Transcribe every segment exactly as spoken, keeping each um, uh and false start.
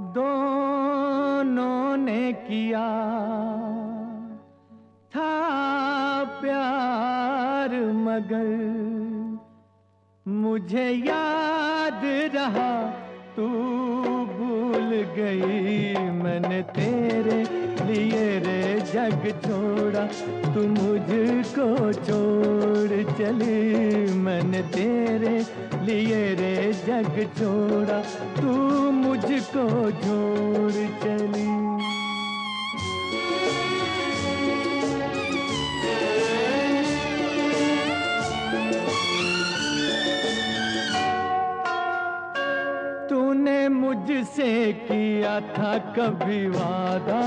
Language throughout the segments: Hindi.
दोनों ने किया था प्यार, मगर मुझे याद रहा तू भूल गई। मैंने तेरे लिए रे जग छोड़ा, तू मुझको छोड़ चली। मैंने तेरे लिए रे जग छोड़ा, तू मुझको छोड़ चली। तूने मुझसे किया था कभी वादा,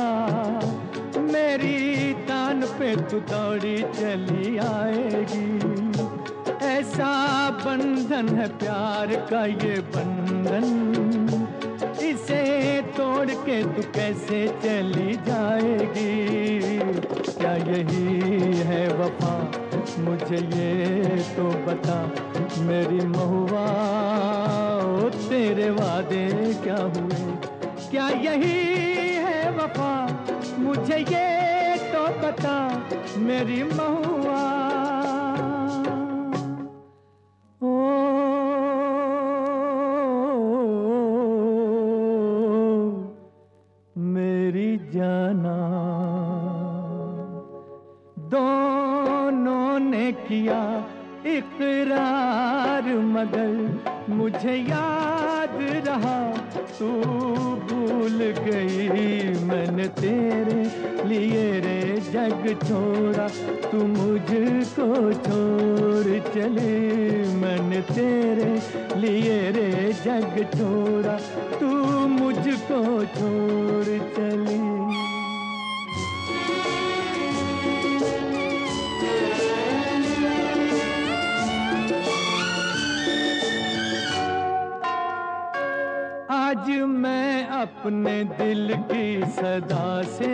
मेरी तान पे तू दौड़ी चली आएगी। ऐसा बंधन है प्यार का ये बंधन, इसे तोड़ के तू कैसे चली जाएगी। क्या यही है वफा, मुझे ये तो बता मेरी महुआ। ओ तेरे वादे क्या हुए, क्या यही है वफा, मुझे ये तो बता मेरी महुआ। ओ मेरी जाना, दोनों ने किया इकरार, मगर मुझे याद रहा तू भूल गई। मैंने तेरे लिए रे जग छोड़ा, तू मुझको छोड़ चली। मैंने तेरे लिए रे जग छोड़ा, तू मुझको छोड़ चली। आज मैं अपने दिल की सदा से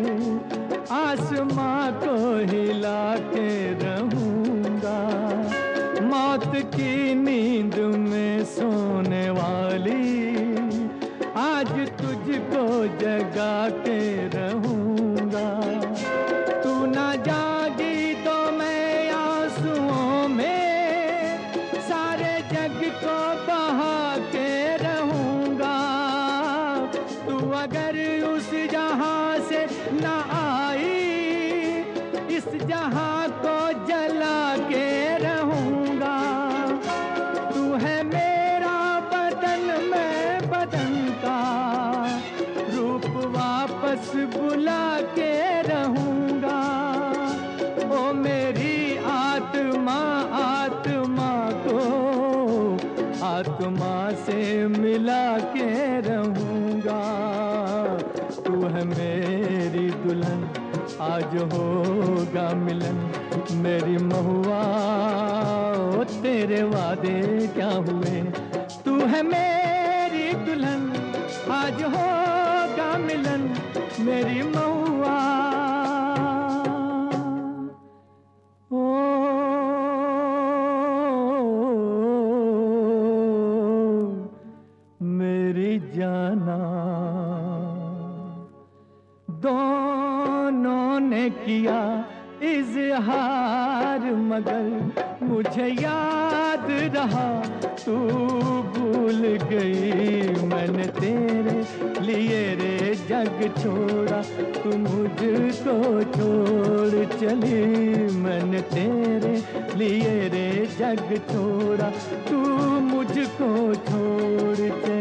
आसमां को हिला के रहूंगा। मौत की नींद में सोने वाली आज तुझको जगा के रहूंगा। तू ना जागी तो मैं आंसुओं में सारे जग को बहा के रहूंगा। तू अगर उस जहां से ना आई, इस जहां को जला के रहूंगा। तू है मेरा बदन, मैं बदन का रूप वापस बुला के रहूंगा। ओ मेरी आत्मा, आत्मा को आत्मा से मिला के रहूंगा। तू है मेरी दुल्हन, आज होगा मिलन मेरी महुआ। ओ तेरे वादे क्या हुए, तू है मेरी दुल्हन, आज होगा मिलन मेरी महुआ। मेरी जाना, दोनों ने किया इजहार, मगर मुझे याद रहा तू भूल गई। मैंने तेरे लिए रे जग छोड़ा, तू मुझको छोड़ चली। मैंने तेरे लिए रे जग छोड़ा, तू मुझको छोड़ चली।